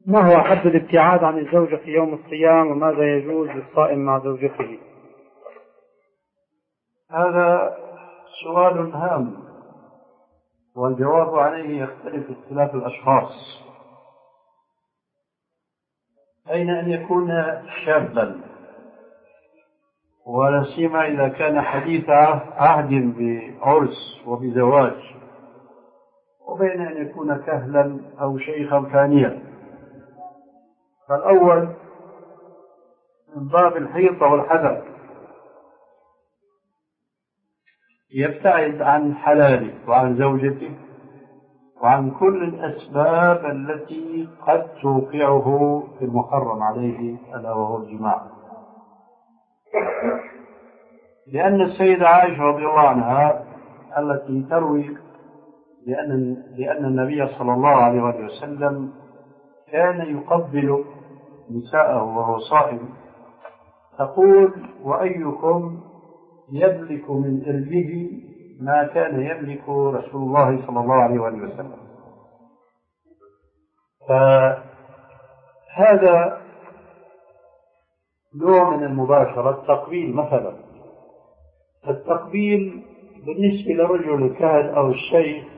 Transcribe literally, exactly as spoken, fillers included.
ما هو حد الابتعاد عن الزوجة في يوم الصيام، وماذا يجوز للصائم مع زوجته؟ هذا سؤال هام، والجواب عليه يختلف اختلاف الأشخاص. أين أن يكون شابا، ولا سيما إذا كان حديث عهد بعرس وبزواج، وبين أن يكون كهلا أو شيخا فانيا. فالأول من باب الحيطة والحذر، يبتعد عن حلاله وعن زوجته وعن كل الأسباب التي قد توقعه في المحرم عليه، ألا وهو الجماع. لأن السيدة عائشة رضي الله عنها التي تروي لأن, لأن النبي صلى الله عليه وسلم كان يقبل نساءه وهو صائم، تقول: وأيكم يملك من إربه ما كان يملك رسول الله صلى الله عليه وسلم. فهذا نوع من المباشرة، التقبيل مثلا. التقبيل بالنسبة لرجل الكهل أو الشيخ